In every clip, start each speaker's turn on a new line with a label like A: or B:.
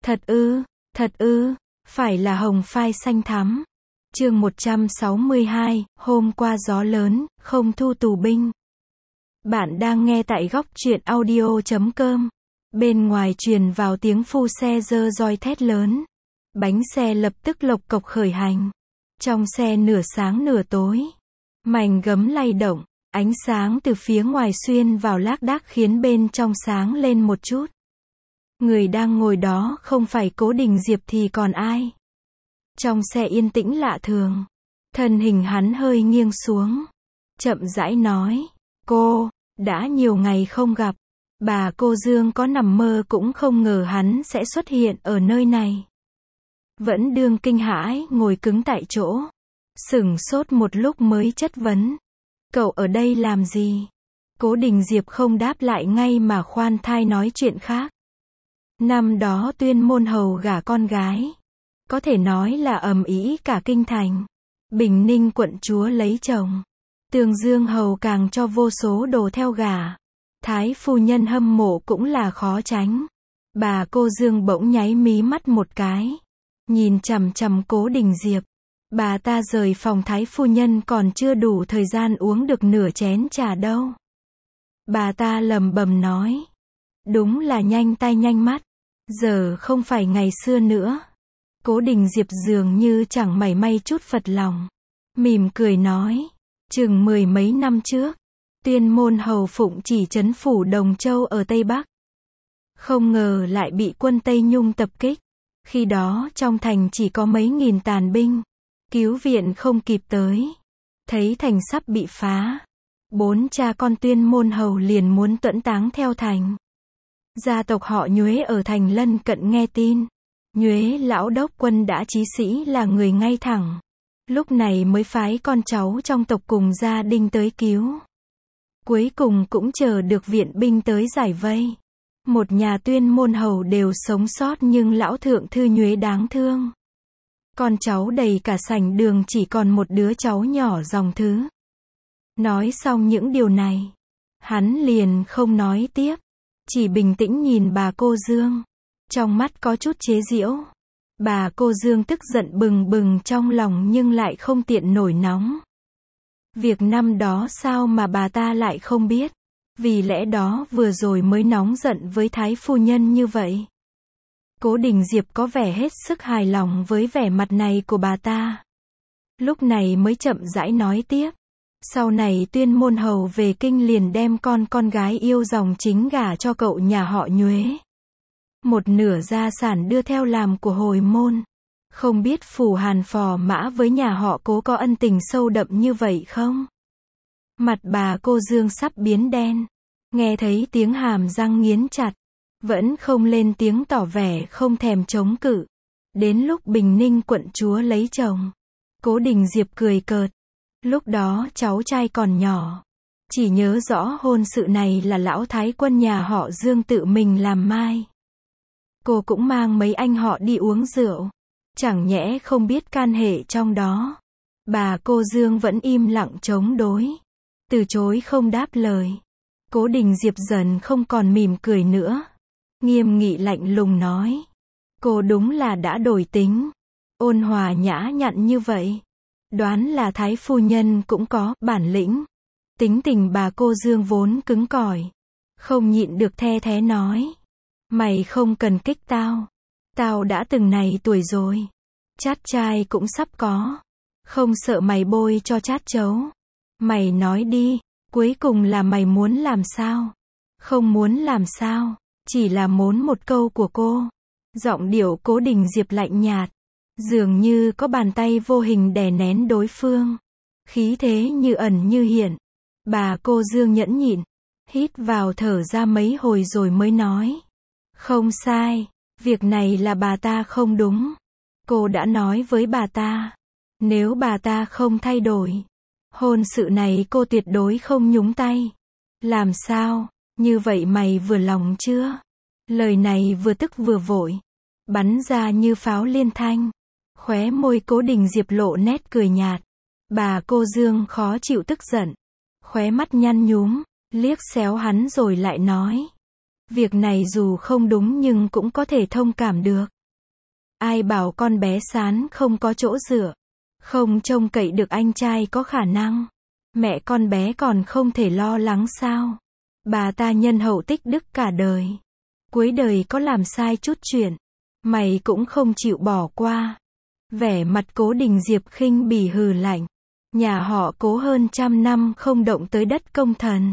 A: Thật ư, phải là hồng phai xanh thắm. Chương 162, hôm qua gió lớn, không thu tù binh. Bạn đang nghe tại góc truyện audio.com. Bên ngoài truyền vào tiếng phu xe giơ roi thét lớn. Bánh xe lập tức lộc cộc khởi hành. Trong xe nửa sáng nửa tối. Mảnh gấm lay động, ánh sáng từ phía ngoài xuyên vào lác đác khiến bên trong sáng lên một chút. Người đang ngồi đó không phải Cố Đình Diệp thì còn ai. Trong xe yên tĩnh lạ thường. Thân hình hắn hơi nghiêng xuống. Chậm rãi nói. Cô, đã nhiều ngày không gặp. Bà cô Dương có nằm mơ cũng không ngờ hắn sẽ xuất hiện ở nơi này. Vẫn đương kinh hãi, ngồi cứng tại chỗ. Sửng sốt một lúc mới chất vấn. Cậu ở đây làm gì? Cố Đình Diệp không đáp lại ngay mà khoan thai nói chuyện khác. Năm đó Tuyên Môn Hầu gả con gái. Có thể nói là ầm ĩ cả kinh thành. Bình Ninh quận chúa lấy chồng. Tường Dương Hầu càng cho vô số đồ theo gả. Thái phu nhân hâm mộ cũng là khó tránh. Bà cô Dương bỗng nháy mí mắt một cái. Nhìn chằm chằm Cố Đình Diệp. Bà ta rời phòng Thái phu nhân còn chưa đủ thời gian uống được nửa chén trà đâu. Bà ta lẩm bẩm nói. Đúng là nhanh tay nhanh mắt. Giờ không phải ngày xưa nữa. Cố Đình Diệp dường như chẳng mảy may chút phật lòng. Mỉm cười nói. Chừng 10 mấy năm trước. Tuyên Môn Hầu phụng chỉ trấn phủ Đồng Châu ở Tây Bắc. Không ngờ lại bị quân Tây Nhung tập kích. Khi đó trong thành chỉ có mấy nghìn tàn binh. Cứu viện không kịp tới. Thấy thành sắp bị phá. 4 cha con Tuyên Môn Hầu liền muốn tuẫn táng theo thành. Gia tộc họ Nhuế ở thành lân cận nghe tin. Nhuế lão đốc quân đã chí sĩ là người ngay thẳng. Lúc này mới phái con cháu trong tộc cùng gia đình tới cứu. Cuối cùng cũng chờ được viện binh tới giải vây. Một nhà Tuyên Môn Hầu đều sống sót nhưng lão thượng thư Nhuế đáng thương. Con cháu đầy cả sảnh đường chỉ còn một đứa cháu nhỏ dòng thứ. Nói xong những điều này. Hắn liền không nói tiếp. Chỉ bình tĩnh nhìn bà cô Dương. Trong mắt có chút chế giễu. Bà cô Dương tức giận bừng bừng trong lòng nhưng lại không tiện nổi nóng. Việc năm đó sao mà bà ta lại không biết. Vì lẽ đó vừa rồi mới nóng giận với Thái phu nhân như vậy. Cố Đình Diệp có vẻ hết sức hài lòng với vẻ mặt này của bà ta. Lúc này mới chậm rãi nói tiếp. Sau này Tuyên Môn Hầu về kinh liền đem con gái yêu dòng chính gả cho cậu nhà họ Nhuế. Một nửa gia sản đưa theo làm của hồi môn. Không biết phủ Hàn Phò Mã với nhà họ Cố có ân tình sâu đậm như vậy không? Mặt bà cô Dương sắp biến đen. Nghe thấy tiếng hàm răng nghiến chặt. Vẫn không lên tiếng tỏ vẻ không thèm chống cự. Đến lúc Bình Ninh quận chúa lấy chồng. Cố Đình Diệp cười cợt. Lúc đó cháu trai còn nhỏ. Chỉ nhớ rõ hôn sự này là lão thái quân nhà họ Dương tự mình làm mai. Cô cũng mang mấy anh họ đi uống rượu. Chẳng nhẽ không biết can hệ trong đó. Bà cô Dương vẫn im lặng chống đối. Từ chối không đáp lời. Cố Đình Diệp dần không còn mỉm cười nữa. Nghiêm nghị lạnh lùng nói. Cô đúng là đã đổi tính. Ôn hòa nhã nhặn như vậy. Đoán là Thái phu nhân cũng có bản lĩnh. Tính tình bà cô Dương vốn cứng cỏi. Không nhịn được the thé nói. Mày không cần kích tao. Tao đã từng này tuổi rồi. Chát trai cũng sắp có. Không sợ mày bôi cho chát chấu. Mày nói đi, cuối cùng là mày muốn làm sao? Không muốn làm sao, chỉ là muốn một câu của cô. Giọng điệu Cố Đình Diệp lạnh nhạt. Dường như có bàn tay vô hình đè nén đối phương. Khí thế như ẩn như hiện. Bà cô Dương nhẫn nhịn. Hít vào thở ra mấy hồi rồi mới nói. Không sai, việc này là bà ta không đúng. Cô đã nói với bà ta. Nếu bà ta không thay đổi. Hôn sự này cô tuyệt đối không nhúng tay. Làm sao, như vậy mày vừa lòng chưa? Lời này vừa tức vừa vội. Bắn ra như pháo liên thanh. Khóe môi Cố Đình Diệp lộ nét cười nhạt. Bà cô Dương khó chịu tức giận. Khóe mắt nhăn nhúm, liếc xéo hắn rồi lại nói. Việc này dù không đúng nhưng cũng có thể thông cảm được. Ai bảo con bé Sán không có chỗ dựa, không trông cậy được anh trai có khả năng. Mẹ con bé còn không thể lo lắng sao? Bà ta nhân hậu tích đức cả đời. Cuối đời có làm sai chút chuyện, mày cũng không chịu bỏ qua. Vẻ mặt Cố Đình Diệp khinh bỉ hừ lạnh. Nhà họ Cố hơn 100 năm không động tới đất công thần.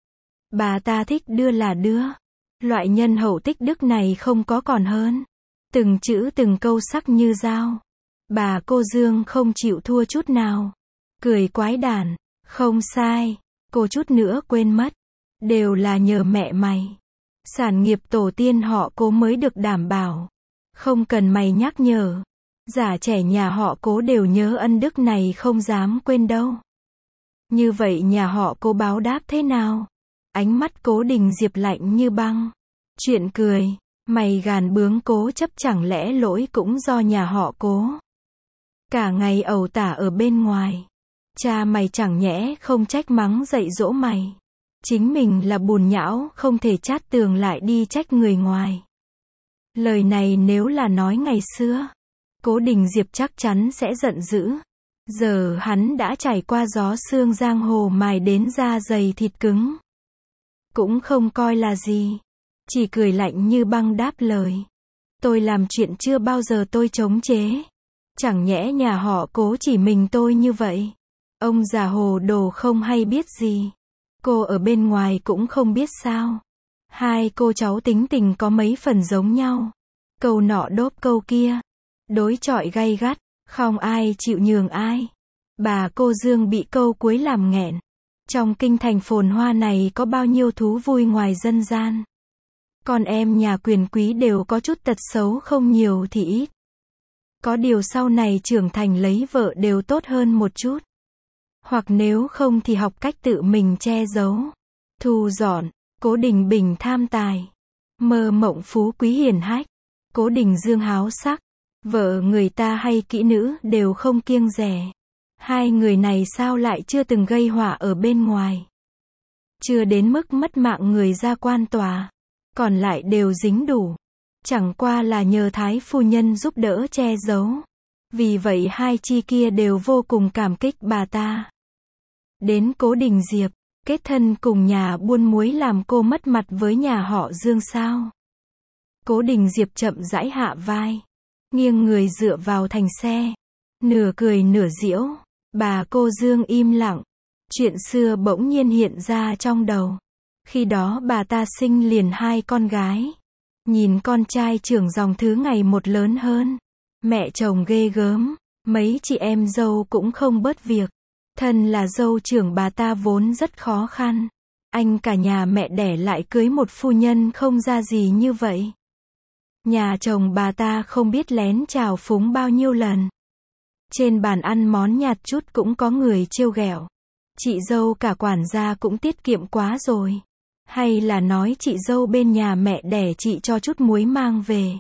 A: Bà ta thích đưa là đưa. Loại nhân hậu tích đức này không có còn hơn. Từng chữ từng câu sắc như dao. Bà cô Dương không chịu thua chút nào. Cười quái đản. Không sai. Cô chút nữa quên mất. Đều là nhờ mẹ mày. Sản nghiệp tổ tiên họ Cố mới được đảm bảo. Không cần mày nhắc nhở. Già trẻ nhà họ Cố đều nhớ ân đức này không dám quên đâu. Như vậy nhà họ Cố báo đáp thế nào? Ánh mắt Cố Đình Diệp lạnh như băng. Chuyện cười. Mày gàn bướng cố chấp chẳng lẽ lỗi cũng do nhà họ Cố? Cả ngày ẩu tả ở bên ngoài. Cha mày chẳng nhẽ không trách mắng dạy dỗ mày. Chính mình là bùn nhão không thể chát tường lại đi trách người ngoài. Lời này nếu là nói ngày xưa, Cố Đình Diệp chắc chắn sẽ giận dữ. Giờ hắn đã trải qua gió sương giang hồ mài đến da dày thịt cứng. Cũng không coi là gì. Chỉ cười lạnh như băng đáp lời. Tôi làm chuyện chưa bao giờ tôi chống chế. Chẳng nhẽ nhà họ Cố chỉ mình tôi như vậy. Ông già hồ đồ không hay biết gì. Cô ở bên ngoài cũng không biết sao. Hai cô cháu tính tình có mấy phần giống nhau. Câu nọ đốp câu kia. Đối chọi gay gắt, không ai chịu nhường ai. Bà cô Dương bị câu cuối làm nghẹn. Trong kinh thành phồn hoa này có bao nhiêu thú vui ngoài dân gian. Con em nhà quyền quý đều có chút tật xấu không nhiều thì ít. Có điều sau này trưởng thành lấy vợ đều tốt hơn một chút. Hoặc nếu không thì học cách tự mình che giấu. Thu dọn, Cố Đình Bình tham tài. Mơ mộng phú quý hiển hách. Cố Đình Dương háo sắc. Vợ người ta hay kỹ nữ đều không kiêng dè. Hai người này sao lại chưa từng gây họa ở bên ngoài. Chưa đến mức mất mạng người ra quan tòa. Còn lại đều dính đủ. Chẳng qua là nhờ thái phu nhân giúp đỡ che giấu. Vì vậy hai chi kia đều vô cùng cảm kích bà ta. Đến Cố Đình Diệp, kết thân cùng nhà buôn muối làm cô mất mặt với nhà họ Dương sao? Cố Đình Diệp chậm rãi hạ vai. Nghiêng người dựa vào thành xe. Nửa cười nửa giễu. Bà cô Dương im lặng. Chuyện xưa bỗng nhiên hiện ra trong đầu. Khi đó bà ta sinh liền hai con gái. Nhìn con trai trưởng dòng thứ ngày một lớn hơn. Mẹ chồng ghê gớm. Mấy chị em dâu cũng không bớt việc. Thân là dâu trưởng bà ta vốn rất khó khăn. Anh cả nhà mẹ đẻ lại cưới một phu nhân không ra gì như vậy. Nhà chồng bà ta không biết lén chào phúng bao nhiêu lần. Trên bàn ăn món nhạt chút cũng có người trêu ghẹo. Chị dâu cả quản gia cũng tiết kiệm quá rồi. Hay là nói chị dâu bên nhà mẹ đẻ chị cho chút muối mang về.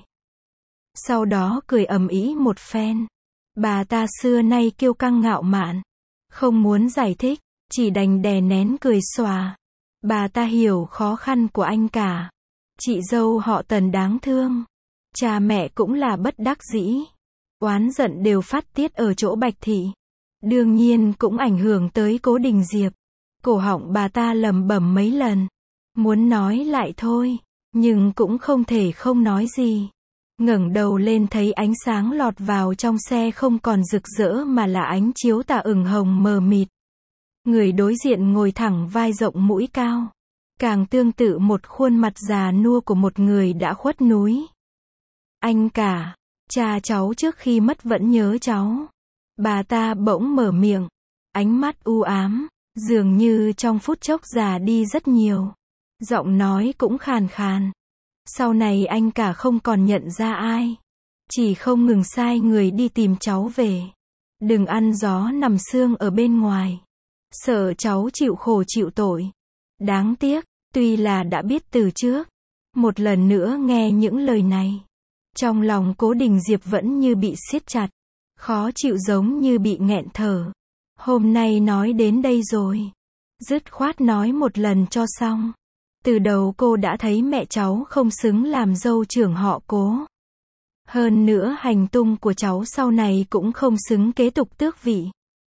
A: Sau đó cười ầm ĩ một phen. Bà ta xưa nay kiêu căng ngạo mạn. Không muốn giải thích, chỉ đành đè nén cười xòa. Bà ta hiểu khó khăn của anh cả. Chị dâu họ Tần đáng thương. Cha mẹ cũng là bất đắc dĩ. Oán giận đều phát tiết ở chỗ Bạch Thị. Đương nhiên cũng ảnh hưởng tới Cố Đình Diệp. Cổ họng bà ta lẩm bẩm mấy lần. Muốn nói lại thôi, nhưng cũng không thể không nói gì. Ngẩng đầu lên thấy ánh sáng lọt vào trong xe không còn rực rỡ mà là ánh chiếu tà ửng hồng mờ mịt. Người đối diện ngồi thẳng vai rộng mũi cao. Càng tương tự một khuôn mặt già nua của một người đã khuất núi. Anh cả, cha cháu trước khi mất vẫn nhớ cháu. Bà ta bỗng mở miệng. Ánh mắt u ám, dường như trong phút chốc già đi rất nhiều. Giọng nói cũng khàn khàn. Sau này anh cả không còn nhận ra ai. Chỉ không ngừng sai người đi tìm cháu về. Đừng ăn gió nằm sương ở bên ngoài. Sợ cháu chịu khổ chịu tội. Đáng tiếc, tuy là đã biết từ trước. Một lần nữa nghe những lời này. Trong lòng Cố Đình Diệp vẫn như bị siết chặt. Khó chịu giống như bị nghẹn thở. Hôm nay nói đến đây rồi. Dứt khoát nói một lần cho xong. Từ đầu cô đã thấy mẹ cháu không xứng làm dâu trưởng họ Cố. Hơn nữa hành tung của cháu sau này cũng không xứng kế tục tước vị.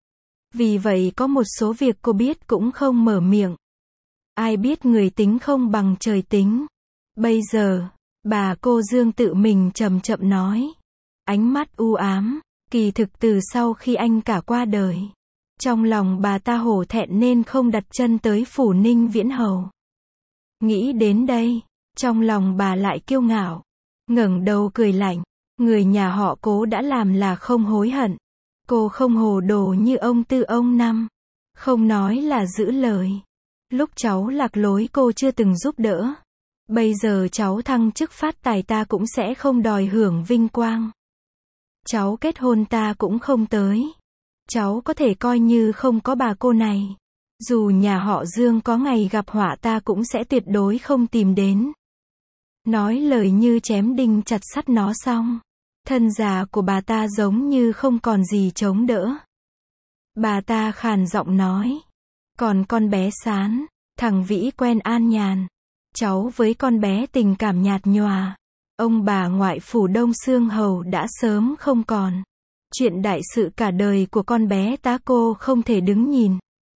A: Vì vậy có một số việc cô biết cũng không mở miệng. Ai biết người tính không bằng trời tính. Bây giờ, bà cô Dương tự mình chậm chậm nói. Ánh mắt u ám, kỳ thực từ sau khi anh cả qua đời. Trong lòng bà ta hổ thẹn nên không đặt chân tới phủ Ninh Viễn Hầu. Nghĩ đến đây, trong lòng bà lại kiêu ngạo. Ngẩng đầu cười lạnh. Người nhà họ Cố đã làm là không hối hận. Cô không hồ đồ như ông Tư ông Năm. Không nói là giữ lời. Lúc cháu lạc lối cô chưa từng giúp đỡ. Bây giờ cháu thăng chức phát tài ta cũng sẽ không đòi hưởng vinh quang. Cháu kết hôn ta cũng không tới. Cháu có thể coi như không có bà cô này. Dù nhà họ Dương có ngày gặp họa ta cũng sẽ tuyệt đối không tìm đến. Nói lời như chém đinh chặt sắt nó xong. Thân già của bà ta giống như không còn gì chống đỡ. Bà ta khàn giọng nói. Còn con bé Sán, thằng Vĩ quen an nhàn. Cháu với con bé tình cảm nhạt nhòa. Ông bà ngoại phủ Đông Xương Hầu đã sớm không còn. Chuyện đại sự cả đời của con bé tá cô không thể đứng nhìn.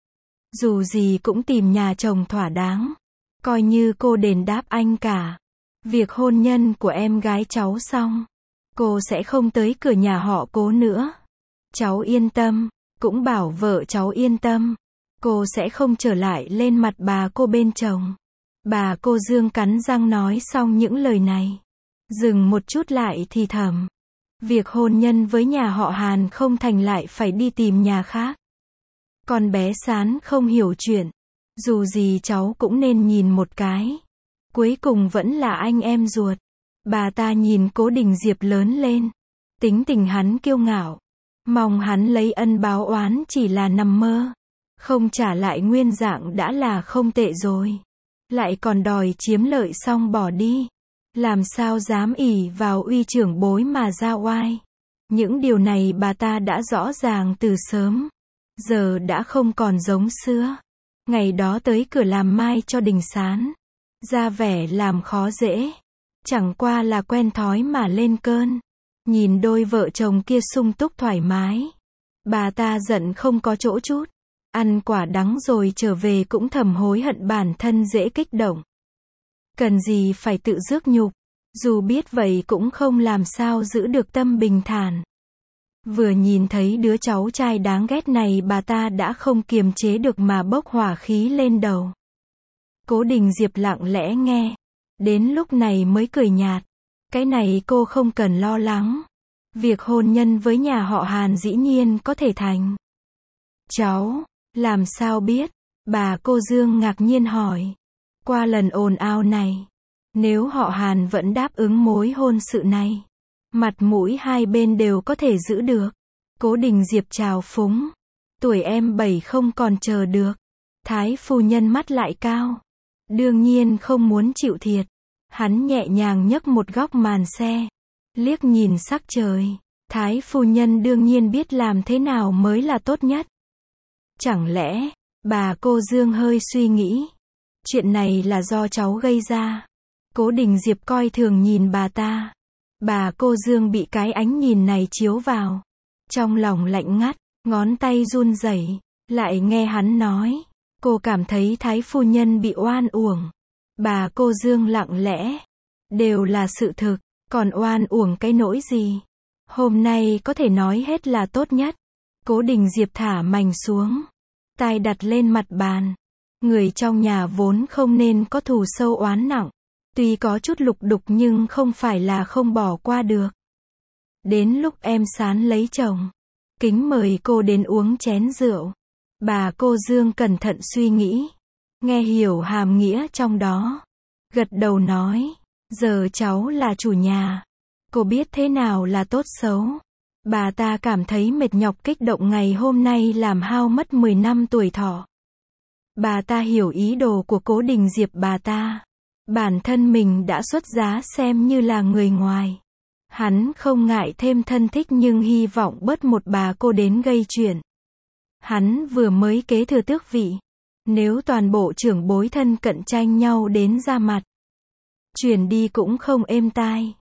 A: Dù gì cũng tìm nhà chồng thỏa đáng. Coi như cô đền đáp anh cả. Việc hôn nhân của em gái cháu xong. Cô sẽ không tới cửa nhà họ Cố nữa. Cháu yên tâm. Cũng bảo vợ cháu yên tâm. Cô sẽ không trở lại lên mặt bà cô bên chồng. Bà cô Dương cắn răng nói xong những lời này. Dừng một chút lại thì thầm. Việc hôn nhân với nhà họ Hàn không thành lại phải đi tìm nhà khác. Con bé Sán không hiểu chuyện. Dù gì cháu cũng nên nhìn một cái. Cuối cùng vẫn là anh em ruột. Bà ta nhìn Cố Đình Diệp lớn lên. Tính tình hắn kiêu ngạo. Mong hắn lấy ân báo oán chỉ là nằm mơ. Không trả lại nguyên dạng đã là không tệ rồi. Lại còn đòi chiếm lợi xong bỏ đi. Làm sao dám ỷ vào uy trưởng bối mà ra oai. Những điều này bà ta đã rõ ràng từ sớm. Giờ đã không còn giống xưa. Ngày đó tới cửa làm mai cho Đình Sán. Ra vẻ làm khó dễ. Chẳng qua là quen thói mà lên cơn. Nhìn đôi vợ chồng kia sung túc thoải mái. Bà ta giận không có chỗ chút. Ăn quả đắng rồi trở về cũng thầm hối hận bản thân dễ kích động. Cần gì phải tự rước nhục. Dù biết vậy cũng không làm sao giữ được tâm bình thản. Vừa nhìn thấy đứa cháu trai đáng ghét này bà ta đã không kiềm chế được mà bốc hỏa khí lên đầu. Cố Đình Diệp lặng lẽ nghe. Đến lúc này mới cười nhạt. Cái này cô không cần lo lắng. Việc hôn nhân với nhà họ Hàn dĩ nhiên có thể thành. Cháu, làm sao biết? Bà cô Dương ngạc nhiên hỏi. Qua lần ồn ào này, nếu họ Hàn vẫn đáp ứng mối hôn sự này, mặt mũi hai bên đều có thể giữ được. Cố Đình Diệp chào phúng. Tuổi em 7 không còn chờ được. Thái phu nhân mắt lại cao. Đương nhiên không muốn chịu thiệt. Hắn nhẹ nhàng nhấc một góc màn xe. Liếc nhìn sắc trời. Thái phu nhân đương nhiên biết làm thế nào mới là tốt nhất. Chẳng lẽ, bà cô Dương hơi suy nghĩ. Chuyện này là do cháu gây ra. Cố Đình Diệp coi thường nhìn bà ta. Bà cô Dương bị cái ánh nhìn này chiếu vào. Trong lòng lạnh ngắt, ngón tay run rẩy. Lại nghe hắn nói. Cô cảm thấy thái phu nhân bị oan uổng. Bà cô Dương lặng lẽ. Đều là sự thực, còn oan uổng cái nỗi gì. Hôm nay có thể nói hết là tốt nhất. Cố Đình Diệp thả mảnh xuống. Tai đặt lên mặt bàn. Người trong nhà vốn không nên có thù sâu oán nặng. Tuy có chút lục đục nhưng không phải là không bỏ qua được. Đến lúc em Sán lấy chồng. Kính mời cô đến uống chén rượu. Bà cô Dương cẩn thận suy nghĩ. Nghe hiểu hàm nghĩa trong đó. Gật đầu nói. Giờ cháu là chủ nhà. Cô biết thế nào là tốt xấu. Bà ta cảm thấy mệt nhọc kích động ngày hôm nay làm hao mất 10 năm tuổi thọ. Bà ta hiểu ý đồ của Cố Đình Diệp bà ta. Bản thân mình đã xuất giá xem như là người ngoài. Hắn không ngại thêm thân thích nhưng hy vọng bớt một bà cô đến gây chuyện. Hắn vừa mới kế thừa tước vị. Nếu toàn bộ trưởng bối thân cận tranh nhau đến ra mặt. Chuyển đi cũng không êm tai.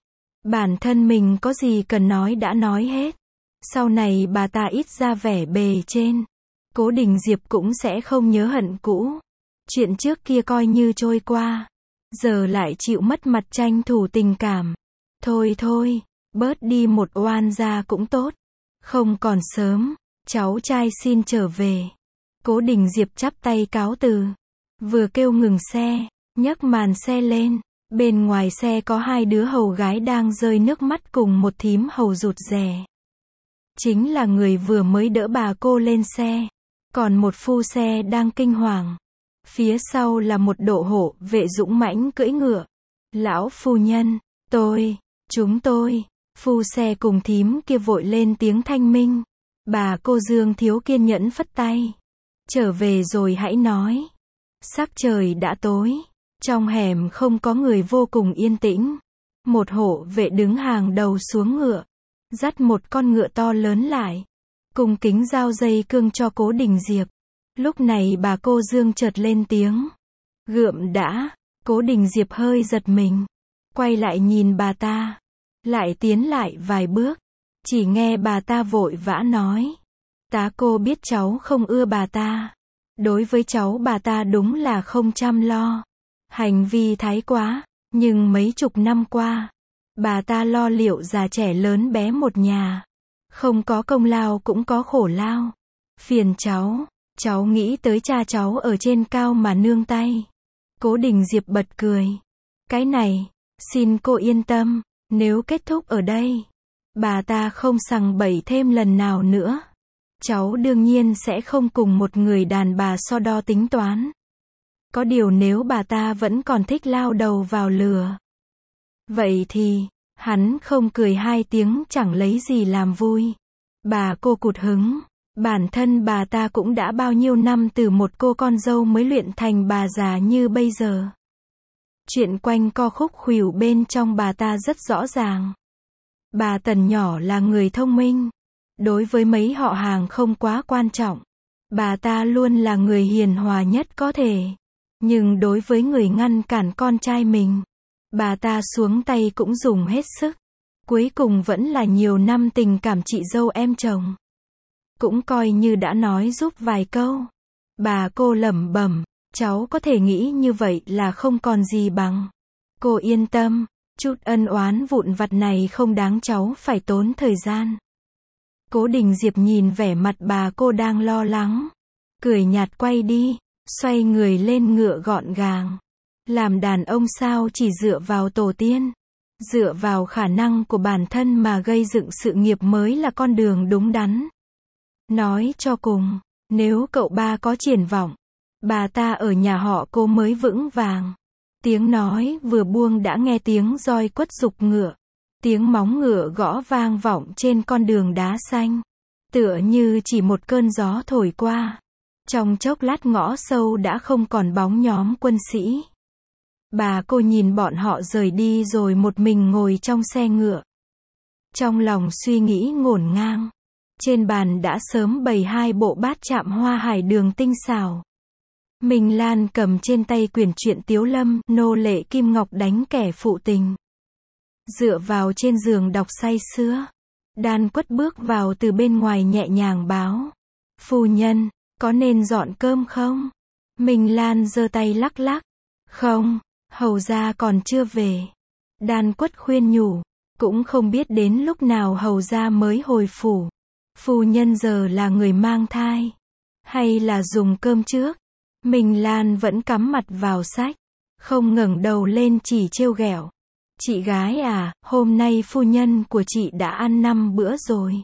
A: Bản thân mình có gì cần nói đã nói hết. Sau này bà ta ít ra vẻ bề trên. Cố Đình Diệp cũng sẽ không nhớ hận cũ. Chuyện trước kia coi như trôi qua. Giờ lại chịu mất mặt tranh thủ tình cảm. Thôi thôi, bớt đi một oan gia cũng tốt. Không còn sớm, cháu trai xin trở về. Cố Đình Diệp chắp tay cáo từ. Vừa kêu ngừng xe, nhấc màn xe lên. Bên ngoài xe có hai đứa hầu gái đang rơi nước mắt cùng một thím hầu rụt rè. Chính là người vừa mới đỡ bà cô lên xe. Còn một phu xe đang kinh hoàng. Phía sau là một độ hộ vệ dũng mãnh cưỡi ngựa. Lão phu nhân, chúng tôi, phu xe cùng thím kia vội lên tiếng thanh minh. Bà cô Dương thiếu kiên nhẫn phất tay. Trở về rồi hãy nói. Sắc trời đã tối. Trong hẻm không có người vô cùng yên tĩnh. Một hộ vệ đứng hàng đầu xuống ngựa. Dắt một con ngựa to lớn lại. Cùng kính giao dây cương cho Cố Đình Diệp. Lúc này bà cô Dương chợt lên tiếng. Gượm đã. Cố Đình Diệp hơi giật mình. Quay lại nhìn bà ta. Lại tiến lại vài bước. Chỉ nghe bà ta vội vã nói. Tá cô biết cháu không ưa bà ta. Đối với cháu bà ta đúng là không chăm lo. Hành vi thái quá. Nhưng mấy chục năm qua, bà ta lo liệu già trẻ lớn bé một nhà. Không có công lao cũng có khổ lao. Phiền cháu nghĩ tới cha cháu ở trên cao mà nương tay. Cố Đình Diệp bật cười. Cái này, xin cô yên tâm, nếu kết thúc ở đây, bà ta không sằng bậy thêm lần nào nữa. Cháu đương nhiên sẽ không cùng một người đàn bà so đo tính toán. Có điều nếu bà ta vẫn còn thích lao đầu vào lửa. Vậy thì, hắn không cười hai tiếng chẳng lấy gì làm vui. Bà cô cụt hứng. Bản thân bà ta cũng đã bao nhiêu năm từ một cô con dâu mới luyện thành bà già như bây giờ. Chuyện quanh co khúc khuỷu bên trong bà ta rất rõ ràng. Bà Tần nhỏ là người thông minh. Đối với mấy họ hàng không quá quan trọng. Bà ta luôn là người hiền hòa nhất có thể. Nhưng đối với người ngăn cản con trai mình, bà ta xuống tay cũng dùng hết sức. Cuối cùng vẫn là nhiều năm tình cảm chị dâu em chồng. Cũng coi như đã nói giúp vài câu. Bà cô lẩm bẩm, cháu có thể nghĩ như vậy là không còn gì bằng. Cô yên tâm, chút ân oán vụn vặt này không đáng cháu phải tốn thời gian. Cố Đình Diệp nhìn vẻ mặt bà cô đang lo lắng. Cười nhạt quay đi, xoay người lên ngựa gọn gàng. Làm đàn ông sao chỉ dựa vào tổ tiên. Dựa vào khả năng của bản thân mà gây dựng sự nghiệp mới là con đường đúng đắn. Nói cho cùng, nếu cậu ba có triển vọng, bà ta ở nhà họ Cố mới vững vàng. Tiếng nói vừa buông đã nghe tiếng roi quất giục ngựa. Tiếng móng ngựa gõ vang vọng trên con đường đá xanh. Tựa như chỉ một cơn gió thổi qua. Trong chốc lát ngõ sâu đã không còn bóng nhóm quân sĩ. Bà cô nhìn bọn họ rời đi rồi một mình ngồi trong xe ngựa. Trong lòng suy nghĩ ngổn ngang. Trên bàn đã sớm bày hai bộ bát chạm hoa hải đường tinh xảo. Minh Lan cầm trên tay quyển truyện Tiếu Lâm, nô lệ Kim Ngọc đánh kẻ phụ tình. Dựa vào trên giường đọc say sưa. Đan Quất bước vào từ bên ngoài nhẹ nhàng báo. Phu nhân, có nên dọn cơm không? Minh Lan giơ tay lắc lắc. Không, hầu gia còn chưa về. Đan Quất khuyên nhủ. Cũng không biết đến lúc nào hầu gia mới hồi phủ. Phu nhân giờ là người mang thai. Hay là dùng cơm trước? Minh Lan vẫn cắm mặt vào sách. Không ngẩng đầu lên chỉ trêu ghẹo. Chị gái à, hôm nay phu nhân của chị đã ăn 5 bữa rồi.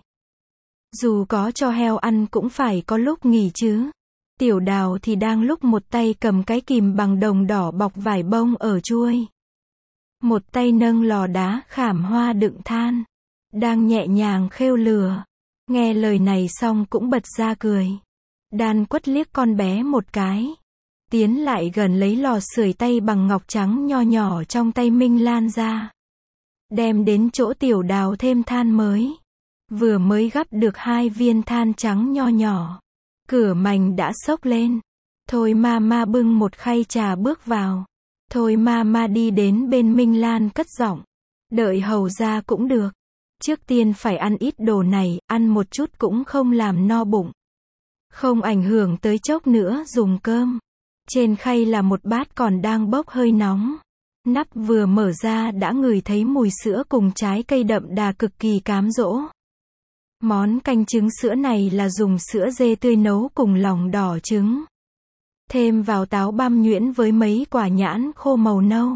A: Dù có cho heo ăn cũng phải có lúc nghỉ chứ. Tiểu Đào thì đang lúc một tay cầm cái kìm bằng đồng đỏ bọc vải bông ở chuôi. Một tay nâng lò đá khảm hoa đựng than. Đang nhẹ nhàng khêu lửa. Nghe lời này xong cũng bật ra cười. Đan Quất liếc con bé một cái. Tiến lại gần lấy lò sưởi tay bằng ngọc trắng nho nhỏ trong tay Minh Lan ra. Đem đến chỗ Tiểu Đào thêm than mới. Vừa mới gắp được 2 viên than trắng nho nhỏ. Cửa mành đã xốc lên. Thôi ma bưng một khay trà bước vào. Thôi ma đi đến bên Minh Lan cất giọng. Đợi hầu ra cũng được. Trước tiên phải ăn ít đồ này, ăn một chút cũng không làm no bụng. Không ảnh hưởng tới chốc nữa dùng cơm. Trên khay là một bát còn đang bốc hơi nóng. Nắp vừa mở ra đã ngửi thấy mùi sữa cùng trái cây đậm đà cực kỳ cám dỗ. Món canh trứng sữa này là dùng sữa dê tươi nấu cùng lòng đỏ trứng. Thêm vào táo băm nhuyễn với mấy quả nhãn khô màu nâu.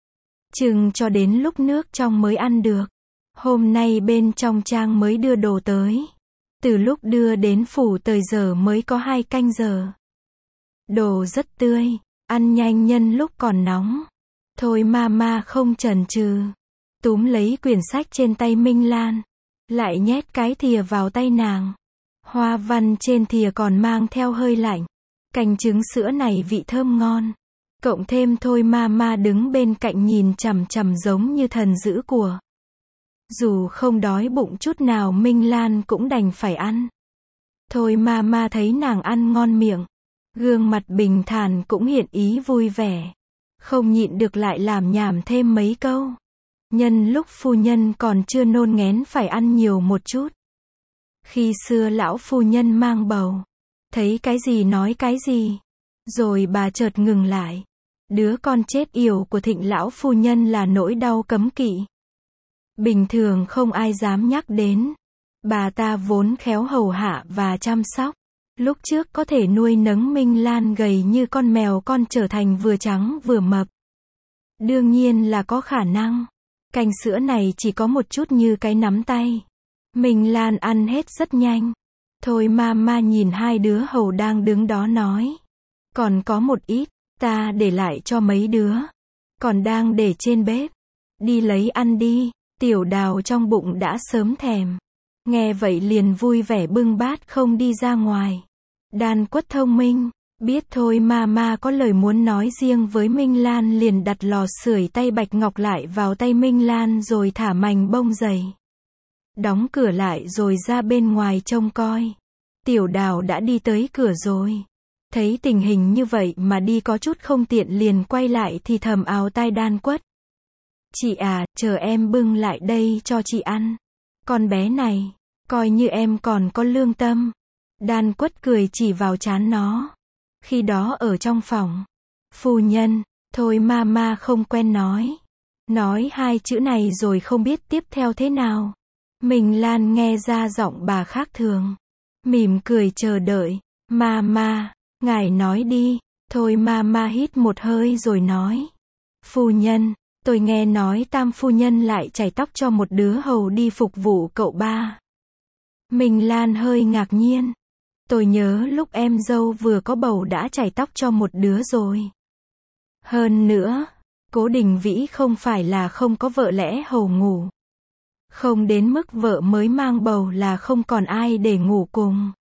A: Chừng cho đến lúc nước trong mới ăn được. Hôm nay bên trong Trang mới đưa đồ tới. Từ lúc đưa đến phủ tới giờ mới có 2 canh giờ. Đồ rất tươi, ăn nhanh nhân lúc còn nóng. Thôi mama không chần chừ. Túm lấy quyển sách trên tay Minh Lan. Lại nhét cái thìa vào tay nàng. Hoa văn trên thìa còn mang theo hơi lạnh. Canh trứng sữa này vị thơm ngon. Cộng thêm thôi mama đứng bên cạnh nhìn chằm chằm giống như thần giữ của. Dù không đói bụng chút nào Minh Lan cũng đành phải ăn. Thôi mama thấy nàng ăn ngon miệng. Gương mặt bình thản cũng hiện ý vui vẻ. Không nhịn được lại làm nhảm thêm mấy câu. Nhân lúc phu nhân còn chưa nôn nghén phải ăn nhiều một chút. Khi xưa lão phu nhân mang bầu. Thấy cái gì nói cái gì. Rồi bà chợt ngừng lại. Đứa con chết yểu của Thịnh lão phu nhân là nỗi đau cấm kỵ. Bình thường không ai dám nhắc đến. Bà ta vốn khéo hầu hạ và chăm sóc. Lúc trước có thể nuôi nấng Minh Lan gầy như con mèo con trở thành vừa trắng vừa mập. Đương nhiên là có khả năng. Canh sữa này chỉ có một chút như cái nắm tay. Minh Lan ăn hết rất nhanh. Thôi mama nhìn 2 đứa hầu đang đứng đó nói. Còn có một ít, ta để lại cho mấy đứa. Còn đang để trên bếp. Đi lấy ăn đi. Tiểu Đào trong bụng đã sớm thèm. Nghe vậy liền vui vẻ bưng bát không đi ra ngoài. Đan Quất thông minh, biết thôi mama có lời muốn nói riêng với Minh Lan liền đặt lò sưởi tay Bạch Ngọc lại vào tay Minh Lan rồi thả mành bông dày. Đóng cửa lại rồi ra bên ngoài trông coi. Tiểu Đào đã đi tới cửa rồi. Thấy tình hình như vậy mà đi có chút không tiện liền quay lại thì thầm ào tai Đan Quất. Chị à, chờ em bưng lại đây cho chị ăn. Con bé này, coi như em còn có lương tâm. Đan Quất cười chỉ vào trán nó. Khi đó ở trong phòng. Phu nhân, thôi mama không quen nói. Nói 2 chữ này rồi không biết tiếp theo thế nào. Minh Lan nghe ra giọng bà khác thường. Mỉm cười chờ đợi. Mama, ngài nói đi. Thôi mama hít một hơi rồi nói. Phu nhân, tôi nghe nói Tam phu nhân lại chải tóc cho một đứa hầu đi phục vụ cậu ba. Minh Lan hơi ngạc nhiên. Tôi nhớ lúc em dâu vừa có bầu đã chải tóc cho một đứa rồi. Hơn nữa, Cố Đình Vĩ không phải là không có vợ lẽ hầu ngủ. Không đến mức vợ mới mang bầu là không còn ai để ngủ cùng.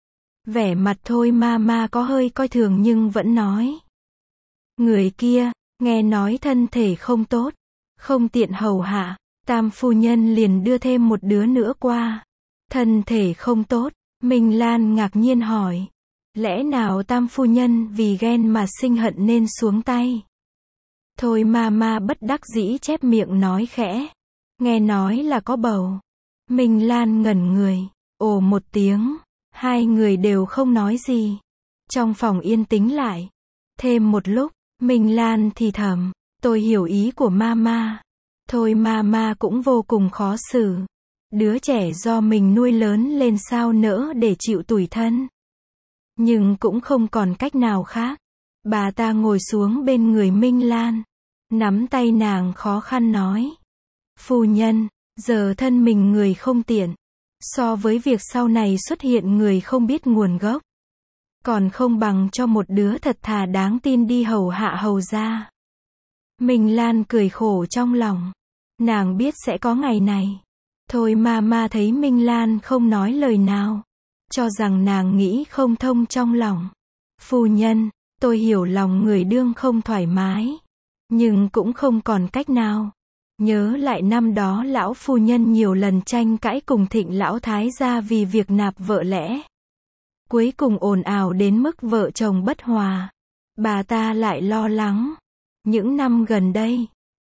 A: Vẻ mặt thôi mama có hơi coi thường nhưng vẫn nói. Người kia, nghe nói thân thể không tốt, không tiện hầu hạ, Tam phu nhân liền đưa thêm một đứa nữa qua. Thân thể không tốt, Minh Lan ngạc nhiên hỏi. Lẽ nào Tam phu nhân vì ghen mà sinh hận nên xuống tay? Thôi mama bất đắc dĩ chép miệng nói khẽ. Nghe nói là có bầu. Minh Lan ngẩn người, ồ một tiếng. 2 người đều không nói gì. Trong phòng yên tĩnh lại. Thêm một lúc, Minh Lan thì thầm. Tôi hiểu ý của mama. Thôi mama cũng vô cùng khó xử. Đứa trẻ do mình nuôi lớn lên sao nỡ để chịu tủi thân. Nhưng cũng không còn cách nào khác. Bà ta ngồi xuống bên người Minh Lan. Nắm tay nàng khó khăn nói. Phu nhân, giờ thân mình người không tiện. So với việc sau này xuất hiện người không biết nguồn gốc. Còn không bằng cho một đứa thật thà đáng tin đi hầu hạ hầu gia. Minh Lan cười khổ trong lòng. Nàng biết sẽ có ngày này. Thôi mama thấy Minh Lan không nói lời nào. Cho rằng nàng nghĩ không thông trong lòng. Phu nhân, tôi hiểu lòng người đương không thoải mái. Nhưng cũng không còn cách nào. Nhớ lại năm đó lão phu nhân nhiều lần tranh cãi cùng Thịnh lão thái gia vì việc nạp vợ lẽ. Cuối cùng ồn ào đến mức vợ chồng bất hòa. Bà ta lại lo lắng. Những năm gần đây,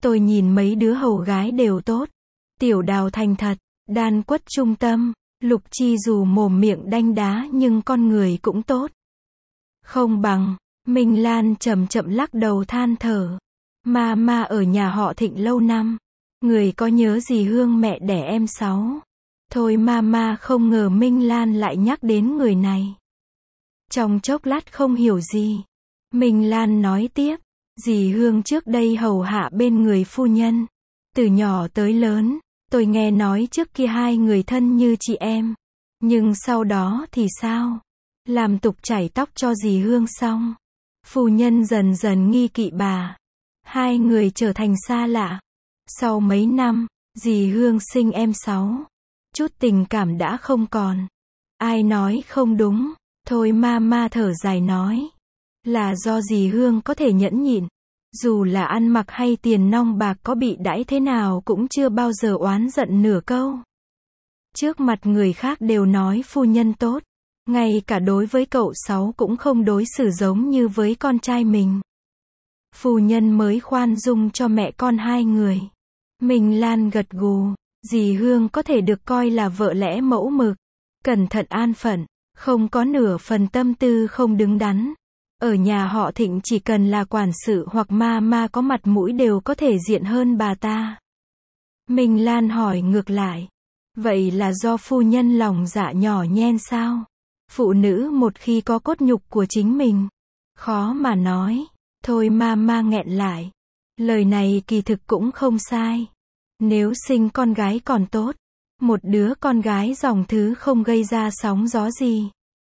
A: Tôi nhìn mấy đứa hầu gái đều tốt. Tiểu Đào thành thật, Đan Quất trung tâm, Lục Chi dù mồm miệng đanh đá nhưng con người cũng tốt. Không bằng, Minh Lan chậm chậm lắc đầu than thở. Mama ở nhà họ Thịnh lâu năm. Người có nhớ gì Hương mẹ đẻ em sáu? Thôi mama không ngờ Minh Lan lại nhắc đến người này. Trong chốc lát không hiểu gì. Minh Lan nói tiếp. Dì Hương trước đây hầu hạ bên người phu nhân. Từ nhỏ tới lớn, tôi nghe nói trước kia hai người thân như chị em. Nhưng sau đó thì sao? Làm tục chải tóc cho dì Hương xong. Phu nhân dần dần nghi kỵ bà. Hai người trở thành xa lạ. Sau mấy năm, dì Hương sinh em sáu. Chút tình cảm đã không còn. Ai nói không đúng? Thôi mama thở dài nói. Là do dì Hương có thể nhẫn nhịn. Dù là ăn mặc hay tiền nong bạc có bị đãi thế nào cũng chưa bao giờ oán giận nửa câu. Trước mặt người khác đều nói phu nhân tốt. Ngay cả đối với cậu sáu cũng không đối xử giống như với con trai mình. Phu nhân mới khoan dung cho mẹ con hai người. Minh Lan gật gù. Dì Hương có thể được coi là vợ lẽ mẫu mực. Cẩn thận an phận. Không có nửa phần tâm tư không đứng đắn. Ở nhà họ Thịnh chỉ cần là quản sự hoặc ma có mặt mũi đều có thể diện hơn bà ta. Minh Lan hỏi ngược lại. Vậy là do phu nhân lòng dạ nhỏ nhen sao? Phụ nữ một khi có cốt nhục của chính mình. Khó mà nói. Thôi mama nghẹn lại. Lời này kỳ thực cũng không sai. Nếu sinh con gái còn tốt. Một đứa con gái dòng thứ không gây ra sóng gió gì.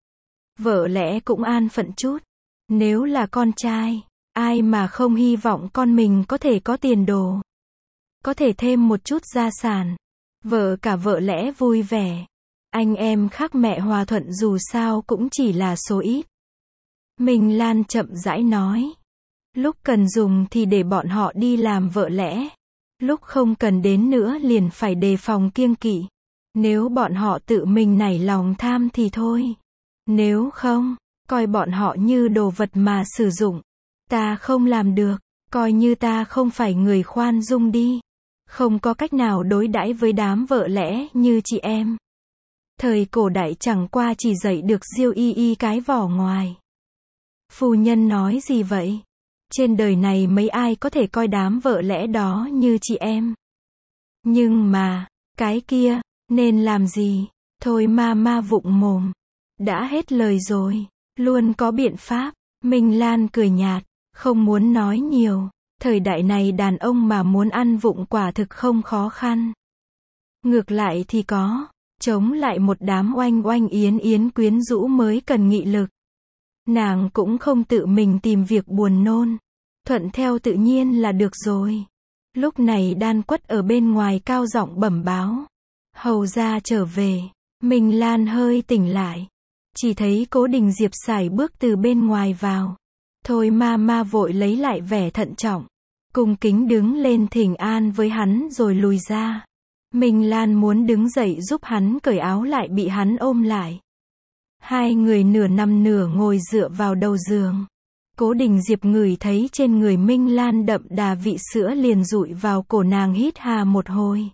A: Vợ lẽ cũng an phận chút. Nếu là con trai, ai mà không hy vọng con mình có thể có tiền đồ. Có thể thêm một chút gia sản. Vợ cả vợ lẽ vui vẻ. Anh em khác mẹ hòa thuận dù sao cũng chỉ là số ít. Minh Lan chậm rãi nói. Lúc cần dùng thì để bọn họ đi làm vợ lẽ. Lúc không cần đến nữa liền phải đề phòng kiêng kỵ. Nếu bọn họ tự mình nảy lòng tham thì thôi. Nếu không, coi bọn họ như đồ vật mà sử dụng. Ta không làm được, coi như ta không phải người khoan dung đi. Không có cách nào đối đãi với đám vợ lẽ như chị em. Thời cổ đại chẳng qua chỉ dạy được diêu y cái vỏ ngoài. Phu nhân nói gì vậy? Trên đời này mấy ai có thể coi đám vợ lẽ đó như chị em. Nhưng mà, cái kia, nên làm gì? Thôi ma vụng mồm. Đã hết lời rồi. Luôn có biện pháp. Minh Lan cười nhạt. Không muốn nói nhiều. Thời đại này đàn ông mà muốn ăn vụng quả thực không khó khăn. Ngược lại thì có. Chống lại một đám oanh oanh yến quyến rũ mới cần nghị lực. Nàng cũng không tự mình tìm việc buồn nôn. Thuận theo tự nhiên là được rồi. Lúc này Đan Quất ở bên ngoài cao giọng bẩm báo. Hầu gia trở về. Minh Lan hơi tỉnh lại. Chỉ thấy Cố Đình Diệp sải bước từ bên ngoài vào. Thôi ma vội lấy lại vẻ thận trọng. Cung kính đứng lên thỉnh an với hắn rồi lùi ra. Minh Lan muốn đứng dậy giúp hắn cởi áo lại bị hắn ôm lại. Hai người nửa nằm nửa ngồi dựa vào đầu giường. Cố Đình Diệp ngửi thấy trên người Minh Lan đậm đà vị sữa liền dụi vào cổ nàng hít hà một hồi.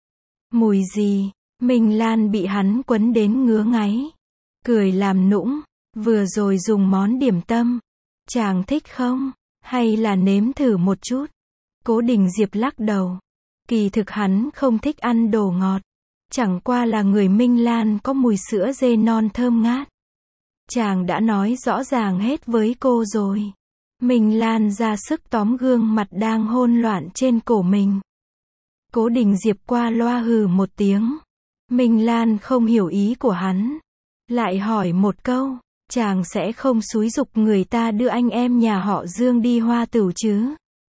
A: Mùi gì? Minh Lan bị hắn quấn đến ngứa ngáy. Cười làm nũng. Vừa rồi dùng món điểm tâm. Chàng thích không? Hay là nếm thử một chút? Cố Đình Diệp lắc đầu. Kỳ thực hắn không thích ăn đồ ngọt. Chẳng qua là người Minh Lan có mùi sữa dê non thơm ngát. Chàng đã nói rõ ràng hết với cô rồi. Minh Lan ra sức tóm gương mặt đang hôn loạn trên cổ mình. Cố Đình Diệp qua loa hừ một tiếng. Minh Lan không hiểu ý của hắn. Lại hỏi một câu. Chàng sẽ không xúi giục người ta đưa anh em nhà họ Dương đi Hoa Tửu chứ?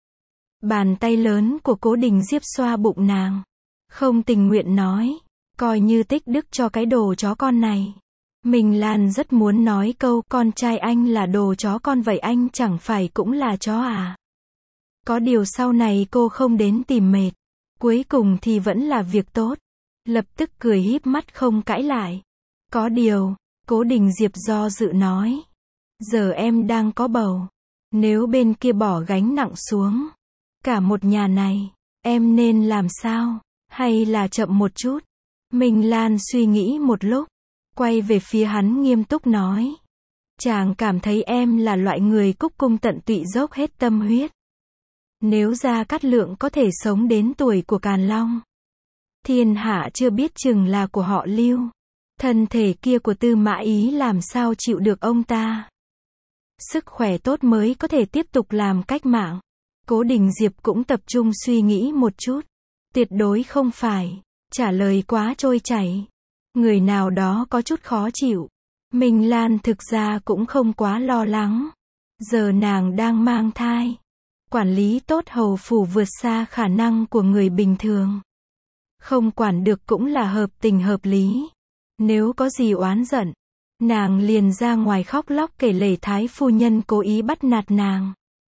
A: Bàn tay lớn của Cố Đình Diệp xoa bụng nàng. Không tình nguyện nói. Coi như tích đức cho cái đồ chó con này. Minh Lan rất muốn nói câu con trai anh là đồ chó con vậy anh chẳng phải cũng là chó à? Có điều sau này cô không đến tìm mệt. Cuối cùng thì vẫn là việc tốt. Lập tức cười híp mắt không cãi lại. Có điều, Cố Đình Diệp do dự nói. Giờ em đang có bầu. Nếu bên kia bỏ gánh nặng xuống. cả một nhà này, em nên làm sao? Hay là chậm một chút? Minh Lan suy nghĩ một lúc, quay về phía hắn nghiêm túc nói. Chàng cảm thấy em là loại người cúc cung tận tụy dốc hết tâm huyết. Nếu Gia Cát Lượng có thể sống đến tuổi của Càn Long, thiên hạ chưa biết chừng là của họ Lưu. Thân thể kia của Tư Mã Ý làm sao chịu được ông ta. Sức khỏe tốt mới có thể tiếp tục làm cách mạng. Cố Đình Diệp cũng tập trung suy nghĩ một chút. Tuyệt đối không phải. Trả lời quá trôi chảy. Người nào đó có chút khó chịu. Minh Lan thực ra cũng không quá lo lắng. Giờ nàng đang mang thai. Quản lý tốt hầu phủ vượt xa khả năng của người bình thường. Không quản được cũng là hợp tình hợp lý. Nếu có gì oán giận, nàng liền ra ngoài khóc lóc kể lể Thái phu nhân cố ý bắt nạt nàng.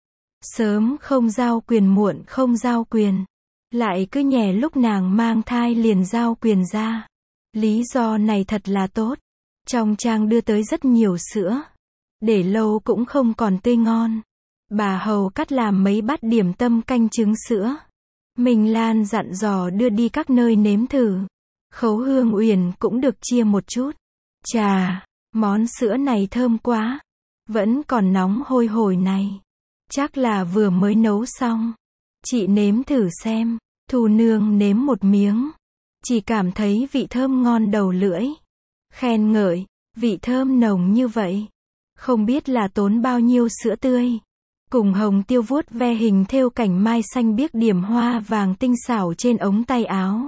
A: Sớm không giao quyền muộn không giao quyền. Lại cứ nhè lúc nàng mang thai liền giao quyền ra. Lý do này thật là tốt. Trong trang đưa tới rất nhiều sữa. Để lâu cũng không còn tươi ngon. Bà hầu cắt làm mấy bát điểm tâm canh trứng sữa. Minh Lan dặn dò đưa đi các nơi nếm thử. Khấu Hương Uyển cũng được chia một chút. Chà, món sữa này thơm quá. Vẫn còn nóng hôi hổi này. Chắc là vừa mới nấu xong. Chị nếm thử xem. Thu Nương nếm một miếng. Chỉ cảm thấy vị thơm ngon đầu lưỡi. Khen ngợi, vị thơm nồng như vậy. Không biết là tốn bao nhiêu sữa tươi. Cùng Hồng Tiêu vuốt ve hình thêu cảnh mai xanh biếc điểm hoa vàng tinh xảo trên ống tay áo.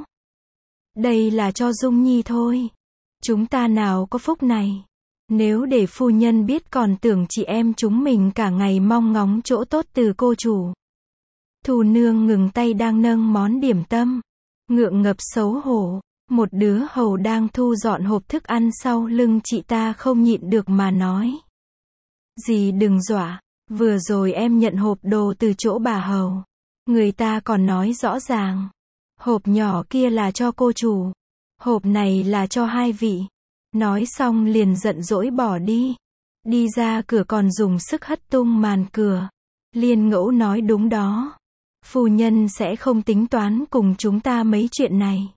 A: Đây là cho Dung Nhi thôi. Chúng ta nào có phúc này. Nếu để phu nhân biết còn tưởng chị em chúng mình cả ngày mong ngóng chỗ tốt từ cô chủ. Thu Nương ngừng tay đang nâng món điểm tâm. Ngượng ngập xấu hổ. Một đứa hầu đang thu dọn hộp thức ăn sau lưng chị ta không nhịn được mà nói. Dì đừng dọa. Vừa rồi em nhận hộp đồ từ chỗ bà hầu. Người ta còn nói rõ ràng. Hộp nhỏ kia là cho cô chủ. Hộp này là cho hai vị. Nói xong liền giận dỗi bỏ đi. Đi ra cửa còn dùng sức hất tung màn cửa. Liên Ngẫu nói đúng đó. Phu nhân sẽ không tính toán cùng chúng ta mấy chuyện này.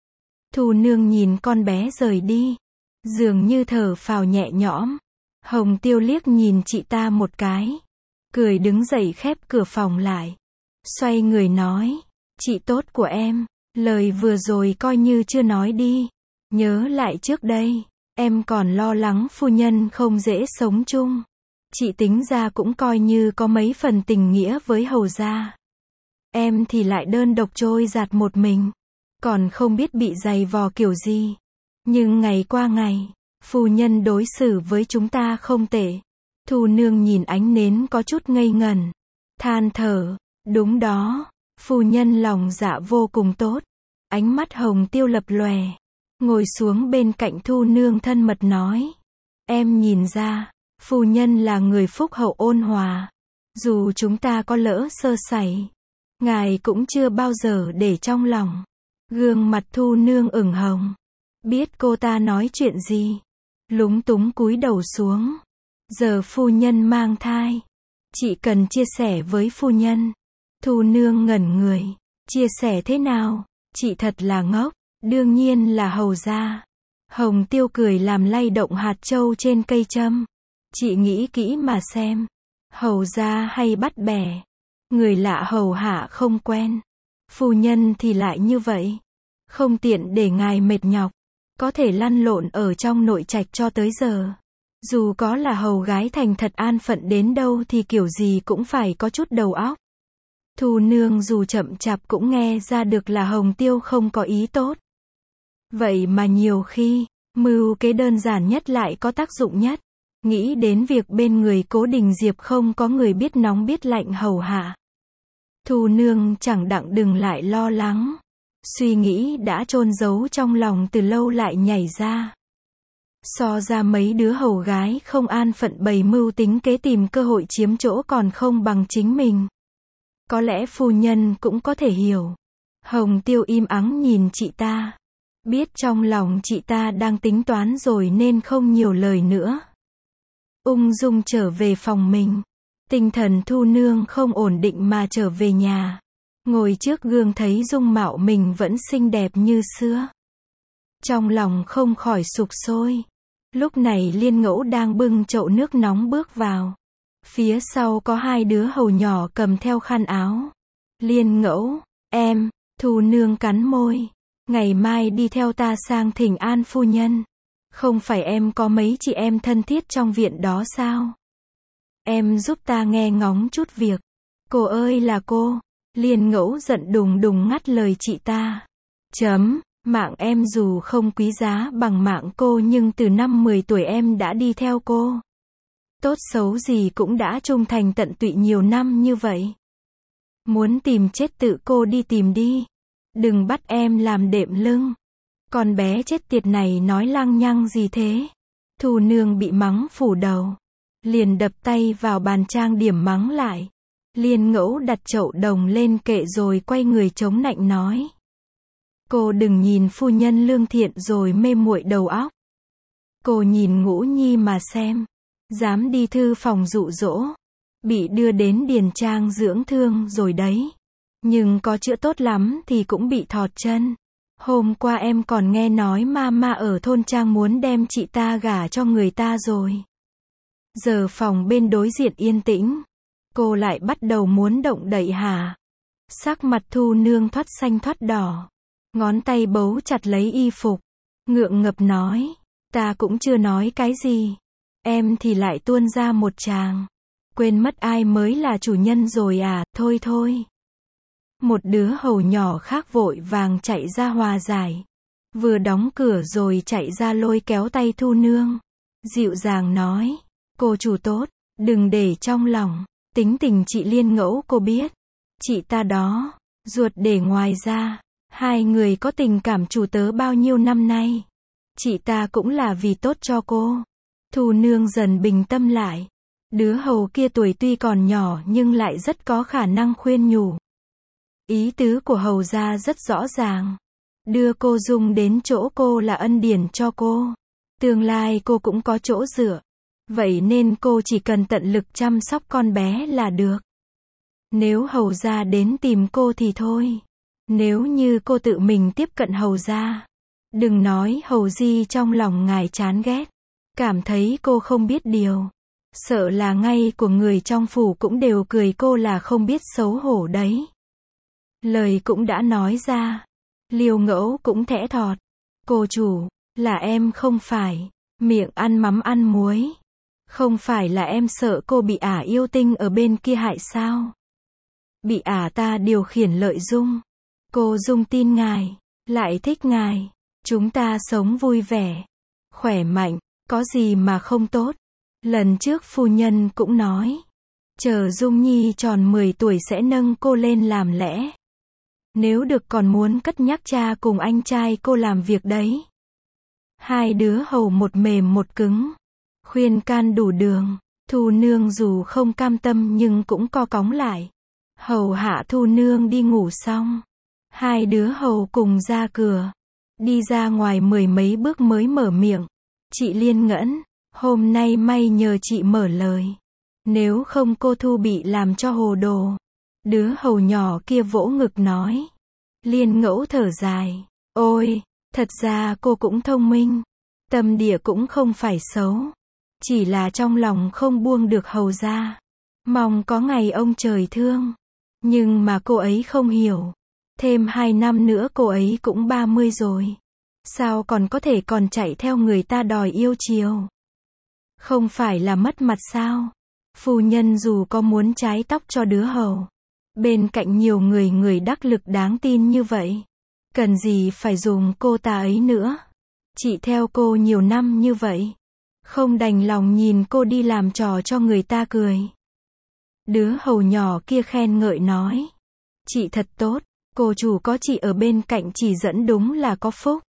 A: Thu Nương nhìn con bé rời đi. Dường như thở phào nhẹ nhõm. Hồng Tiêu liếc nhìn chị ta một cái. Cười đứng dậy khép cửa phòng lại. Xoay người nói. Chị tốt của em. Lời vừa rồi coi như chưa nói đi. Nhớ lại trước đây. Em còn lo lắng phu nhân không dễ sống chung. Chị tính ra cũng coi như có mấy phần tình nghĩa với hầu gia. Em thì lại đơn độc trôi dạt một mình. Còn không biết bị giày vò kiểu gì. Nhưng ngày qua ngày, phu nhân đối xử với chúng ta không tệ. Thu Nương nhìn ánh nến có chút ngây ngẩn. Than thở, đúng đó, phu nhân lòng dạ vô cùng tốt. Ánh mắt Hồng Tiêu lập lòe. Ngồi xuống bên cạnh Thu Nương thân mật nói. Em nhìn ra, phu nhân là người phúc hậu ôn hòa. Dù chúng ta có lỡ sơ sẩy, ngài cũng chưa bao giờ để trong lòng. Gương mặt Thu Nương ửng hồng. Biết cô ta nói chuyện gì. Lúng túng cúi đầu xuống. Giờ phu nhân mang thai. Chị cần chia sẻ với phu nhân. Thu Nương ngẩn người. Chia sẻ thế nào? Chị thật là ngốc. Đương nhiên là hầu gia. Hồng Tiêu cười làm lay động hạt châu trên cây châm. Chị nghĩ kỹ mà xem. Hầu gia hay bắt bẻ. Người lạ hầu hạ không quen. Phu nhân thì lại như vậy. Không tiện để ngài mệt nhọc. Có thể lăn lộn ở trong nội trạch cho tới giờ. Dù có là hầu gái thành thật an phận đến đâu thì kiểu gì cũng phải có chút đầu óc. Thu Nương dù chậm chạp cũng nghe ra được là Hồng Tiêu không có ý tốt. Vậy mà nhiều khi, mưu kế đơn giản nhất lại có tác dụng nhất. Nghĩ đến việc bên người Cố Đình Diệp không có người biết nóng biết lạnh hầu hạ. Thu Nương chẳng đặng đừng lại lo lắng. Suy nghĩ đã chôn giấu trong lòng từ lâu lại nhảy ra. So ra mấy đứa hầu gái không an phận bày mưu tính kế tìm cơ hội chiếm chỗ còn không bằng chính mình. Có lẽ phu nhân cũng có thể hiểu. Hồng Tiêu im ắng nhìn chị ta. Biết trong lòng chị ta đang tính toán rồi nên không nhiều lời nữa. Ung dung trở về phòng mình. Tinh thần Thu Nương không ổn định mà trở về nhà. Ngồi trước gương thấy dung mạo mình vẫn xinh đẹp như xưa. Trong lòng không khỏi sục sôi. Lúc này Liên Ngẫu đang bưng chậu nước nóng bước vào. Phía sau có hai đứa hầu nhỏ cầm theo khăn áo. Liên Ngẫu, em, Thu Nương cắn môi. Ngày mai đi theo ta sang thỉnh an phu nhân. Không phải em có mấy chị em thân thiết trong viện đó sao? Em giúp ta nghe ngóng chút việc. Cô ơi là cô. Liên Ngẫu giận đùng đùng ngắt lời chị ta. Mạng em dù không quý giá bằng mạng cô nhưng từ năm 10 tuổi em đã đi theo cô. Tốt xấu gì cũng đã trung thành tận tụy nhiều năm như vậy. Muốn tìm chết tự cô đi tìm đi. Đừng bắt em làm đệm lưng. Con bé chết tiệt này nói lăng nhăng gì thế? Thu Nương bị mắng phủ đầu. Liền đập tay vào bàn trang điểm mắng lại. Liên Ngẫu đặt chậu đồng lên kệ rồi quay người chống nạnh nói. Cô đừng nhìn phu nhân lương thiện rồi mê muội đầu óc. Cô nhìn Ngũ Nhi mà xem. Dám đi thư phòng dụ dỗ. Bị đưa đến điền trang dưỡng thương rồi đấy. Nhưng có chữa tốt lắm thì cũng bị thọt chân. Hôm qua em còn nghe nói mama ở thôn trang muốn đem chị ta gả cho người ta rồi. Giờ phòng bên đối diện yên tĩnh. Cô lại bắt đầu muốn động đậy hả? Sắc mặt Thu Nương thoắt xanh thoắt đỏ. Ngón tay bấu chặt lấy y phục. Ngượng ngập nói. Ta cũng chưa nói cái gì. Em thì lại tuôn ra một tràng. Quên mất ai mới là chủ nhân rồi à, thôi thôi. Một đứa hầu nhỏ khác vội vàng chạy ra hòa giải. Vừa đóng cửa rồi chạy ra lôi kéo tay Thu Nương. Dịu dàng nói. Cô chủ tốt, đừng để trong lòng. Tính tình chị Liên Ngẫu cô biết. Chị ta đó, ruột để ngoài ra. Hai người có tình cảm chủ tớ bao nhiêu năm nay. Chị ta cũng là vì tốt cho cô. Thu Nương dần bình tâm lại. Đứa hầu kia tuổi tuy còn nhỏ nhưng lại rất có khả năng khuyên nhủ. Ý tứ của hầu gia rất rõ ràng. Đưa cô Dung đến chỗ cô là ân điển cho cô. Tương lai cô cũng có chỗ dựa. Vậy nên cô chỉ cần tận lực chăm sóc con bé là được. Nếu hầu gia đến tìm cô thì thôi. Nếu như cô tự mình tiếp cận hầu gia. Đừng nói hầu di trong lòng ngài chán ghét. Cảm thấy cô không biết điều. Sợ là ngay của người trong phủ cũng đều cười cô là không biết xấu hổ đấy. Lời cũng đã nói ra. Liêu Ngẫu cũng thẽ thọt. Cô chủ, là em không phải. Miệng ăn mắm ăn muối. Không phải là em sợ cô bị ả yêu tinh ở bên kia hại sao? Bị ả ta điều khiển lợi Dung. Cô Dung tin ngài. Lại thích ngài. Chúng ta sống vui vẻ. Khỏe mạnh. Có gì mà không tốt. Lần trước phu nhân cũng nói. Chờ Dung Nhi tròn 10 tuổi sẽ nâng cô lên làm lẽ. Nếu được còn muốn cất nhắc cha cùng anh trai cô làm việc đấy. Hai đứa hầu một mềm một cứng. Khuyên can đủ đường. Thu Nương dù không cam tâm nhưng cũng co cóng lại. Hầu hạ Thu Nương đi ngủ xong. Hai đứa hầu cùng ra cửa. Đi ra ngoài 10 mấy bước mới mở miệng. Chị Liên Ngẫu, hôm nay may nhờ chị mở lời. Nếu không cô Thu bị làm cho hồ đồ. Đứa hầu nhỏ kia vỗ ngực nói. Liên Ngẫu thở dài. Ôi, thật ra cô cũng thông minh. Tâm địa cũng không phải xấu. Chỉ là trong lòng không buông được hầu gia. Mong có ngày ông trời thương. Nhưng mà cô ấy không hiểu. Thêm 2 năm nữa cô ấy cũng 30 rồi. Sao còn có thể còn chạy theo người ta đòi yêu chiều? Không phải là mất mặt sao? Phu nhân dù có muốn trái tóc cho đứa hầu. Bên cạnh nhiều người đắc lực đáng tin như vậy. Cần gì phải dùng cô ta ấy nữa? Chị theo cô nhiều năm như vậy. Không đành lòng nhìn cô đi làm trò cho người ta cười. Đứa hầu nhỏ kia khen ngợi nói. Chị thật tốt. Cô chủ có chị ở bên cạnh chỉ dẫn đúng là có phúc.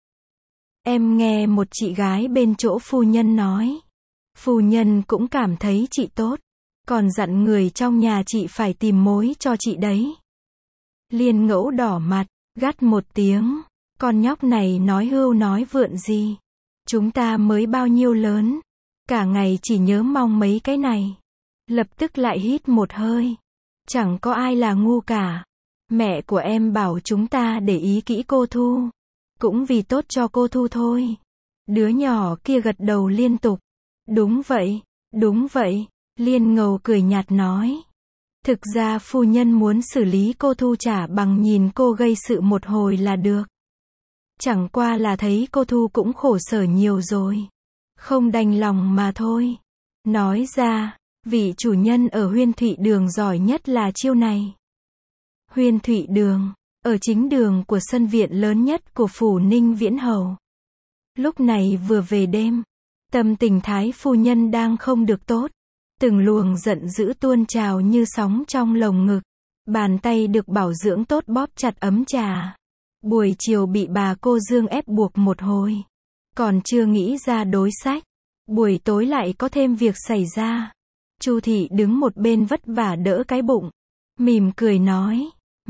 A: Em nghe một chị gái bên chỗ phu nhân nói. Phu nhân cũng cảm thấy chị tốt. Còn dặn người trong nhà chị phải tìm mối cho chị đấy. Liên Ngẫu đỏ mặt, gắt một tiếng. Con nhóc này nói hưu nói vượn gì. Chúng ta mới bao nhiêu lớn. Cả ngày chỉ nhớ mong mấy cái này. Lập tức lại hít một hơi. Chẳng có ai là ngu cả. Mẹ của em bảo chúng ta để ý kỹ cô Thu. Cũng vì tốt cho cô Thu thôi. Đứa nhỏ kia gật đầu liên tục. Đúng vậy, đúng vậy. Liên Ngầu cười nhạt nói. Thực ra phu nhân muốn xử lý cô Thu chả bằng nhìn cô gây sự một hồi là được. Chẳng qua là thấy cô Thu cũng khổ sở nhiều rồi. Không đành lòng mà thôi. Nói ra, vị chủ nhân ở Huyên Thụy Đường giỏi nhất là chiêu này. Huyên Thụy Đường, ở chính đường của sân viện lớn nhất của phủ Ninh Viễn Hầu. Lúc này vừa về đêm, tâm tình Thái phu nhân đang không được tốt. Từng luồng giận dữ tuôn trào như sóng trong lồng ngực. Bàn tay được bảo dưỡng tốt bóp chặt ấm trà. Buổi chiều bị bà cô Dương ép buộc một hồi. Còn chưa nghĩ ra đối sách. Buổi tối lại có thêm việc xảy ra. Chu thị đứng một bên vất vả đỡ cái bụng. Mỉm cười nói.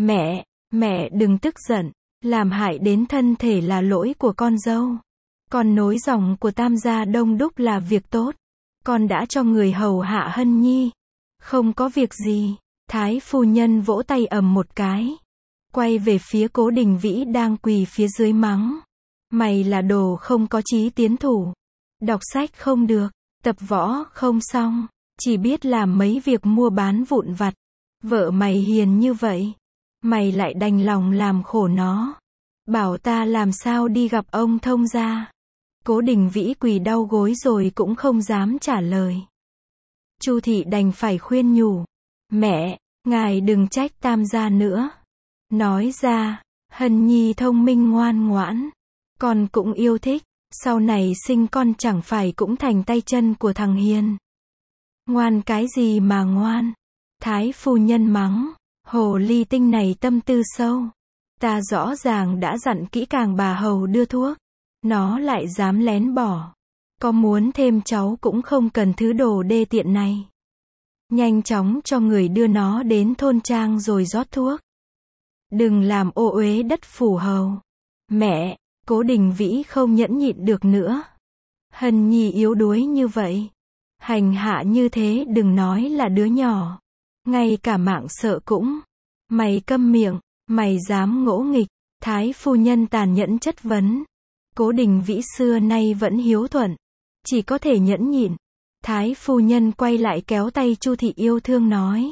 A: Mẹ đừng tức giận. Làm hại đến thân thể là lỗi của con dâu. Con nối dòng của Tam gia đông đúc là việc tốt. Con đã cho người hầu hạ Hân Nhi. Không có việc gì. Thái phu nhân vỗ tay ầm một cái. Quay về phía Cố Đình Vĩ đang quỳ phía dưới mắng. Mày là đồ không có chí tiến thủ. Đọc sách không được. Tập võ không xong. Chỉ biết làm mấy việc mua bán vụn vặt. Vợ mày hiền như vậy. Mày lại đành lòng làm khổ nó. Bảo ta làm sao đi gặp ông thông gia. Cố Đình Vĩ quỳ đau gối rồi cũng không dám trả lời. Chu thị đành phải khuyên nhủ. Mẹ, ngài đừng trách Tam gia nữa. Nói ra, Hân Nhi thông minh ngoan ngoãn. Con cũng yêu thích. Sau này sinh con chẳng phải cũng thành tay chân của thằng Hiền. Ngoan cái gì mà ngoan. Thái phu nhân mắng. Hồ ly tinh này tâm tư sâu. Ta rõ ràng đã dặn kỹ càng bà hầu đưa thuốc. Nó lại dám lén bỏ. Có muốn thêm cháu cũng không cần thứ đồ đê tiện này. Nhanh chóng cho người đưa nó đến thôn trang rồi rót thuốc. Đừng làm ô uế đất phủ hầu. Mẹ, Cố Đình Vĩ không nhẫn nhịn được nữa. Hân Nhi yếu đuối như vậy. Hành hạ như thế đừng nói là đứa nhỏ. Ngay cả mạng sợ cũng. Mày câm miệng, mày dám ngỗ nghịch. Thái phu nhân tàn nhẫn chất vấn. Cố Đình Vĩ xưa nay vẫn hiếu thuận. Chỉ có thể nhẫn nhịn. Thái phu nhân quay lại kéo tay Chu thị yêu thương nói.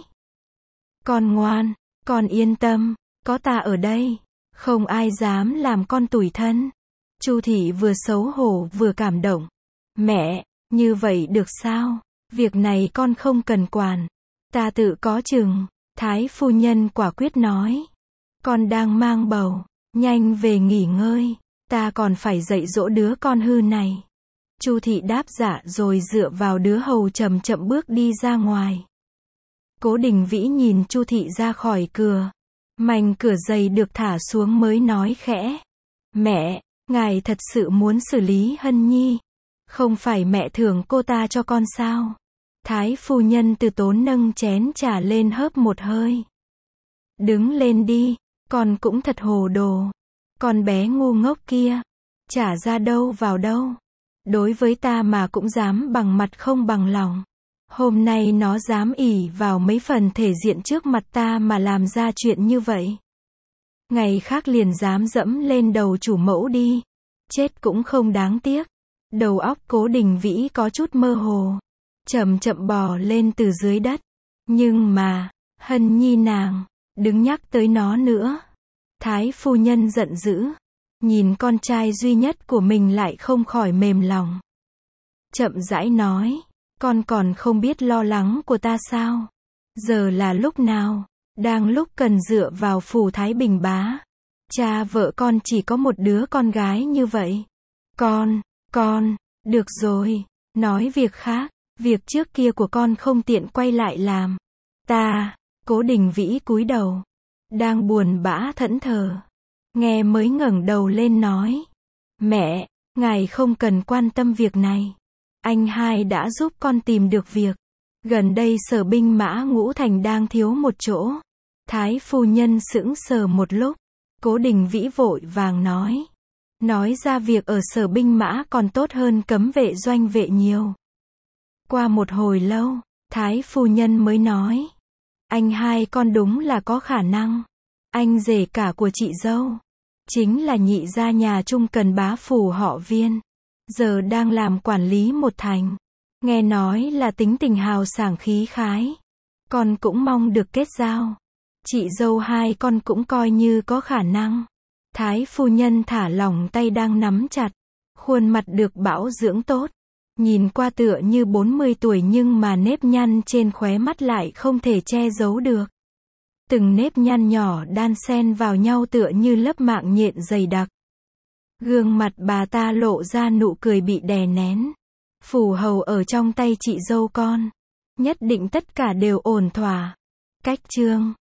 A: Con ngoan, con yên tâm, có ta ở đây. Không ai dám làm con tủi thân. Chu thị vừa xấu hổ vừa cảm động. Mẹ, như vậy được sao? Việc này con không cần quản. Ta tự có chừng. Thái phu nhân quả quyết nói. Con đang mang bầu. Nhanh về nghỉ ngơi. Ta còn phải dạy dỗ đứa con hư này. Chu thị đáp dạ rồi dựa vào đứa hầu chậm chậm bước đi ra ngoài. Cố Đình Vĩ nhìn Chu thị ra khỏi cửa. Mảnh cửa dày được thả xuống mới nói khẽ. Mẹ, ngài thật sự muốn xử lý Hân Nhi. Không phải mẹ thưởng cô ta cho con sao? Thái phu nhân từ tốn nâng chén trà lên hớp một hơi. Đứng lên đi, con cũng thật hồ đồ. Con bé ngu ngốc kia. Chả ra đâu vào đâu. Đối với ta mà cũng dám bằng mặt không bằng lòng. Hôm nay nó dám ỷ vào mấy phần thể diện trước mặt ta mà làm ra chuyện như vậy. Ngày khác liền dám dẫm lên đầu chủ mẫu đi. Chết cũng không đáng tiếc. Đầu óc Cố Đình Vĩ có chút mơ hồ. Chậm chậm bò lên từ dưới đất. Nhưng mà, Hân Nhi nàng, đừng nhắc tới nó nữa. Thái phu nhân giận dữ. Nhìn con trai duy nhất của mình lại không khỏi mềm lòng. Chậm rãi nói. Con còn không biết lo lắng của ta sao? Giờ là lúc nào? Đang lúc cần dựa vào phủ Thái Bình bá. Cha vợ con chỉ có một đứa con gái như vậy. Con, được rồi. Nói việc khác. Việc trước kia của con không tiện quay lại làm. Cố Đình Vĩ cúi đầu. Đang buồn bã thẫn thờ. Nghe mới ngẩng đầu lên nói. Mẹ, ngài không cần quan tâm việc này. Anh hai đã giúp con tìm được việc. Gần đây sở binh mã Ngũ Thành đang thiếu một chỗ. Thái phu nhân sững sờ một lúc. Cố Đình Vĩ vội vàng nói. Nói ra việc ở sở binh mã còn tốt hơn cấm vệ doanh vệ nhiều. Qua một hồi lâu, Thái phu nhân mới nói. Anh hai con đúng là có khả năng. Anh rể cả của chị dâu, chính là nhị gia nhà Trung Cần bá phủ họ Viên, giờ đang làm quản lý một thành. Nghe nói là tính tình hào sảng khí khái. Con cũng mong được kết giao. Chị dâu hai con cũng coi như có khả năng. Thái phu nhân thả lỏng tay đang nắm chặt. Khuôn mặt được bảo dưỡng tốt. Nhìn qua tựa như 40 tuổi nhưng mà nếp nhăn trên khóe mắt lại không thể che giấu được. Từng nếp nhăn nhỏ đan xen vào nhau tựa như lớp mạng nhện dày đặc. Gương mặt bà ta lộ ra nụ cười bị đè nén. Phủ hầu ở trong tay chị dâu con. Nhất định tất cả đều ổn thỏa. Cách chương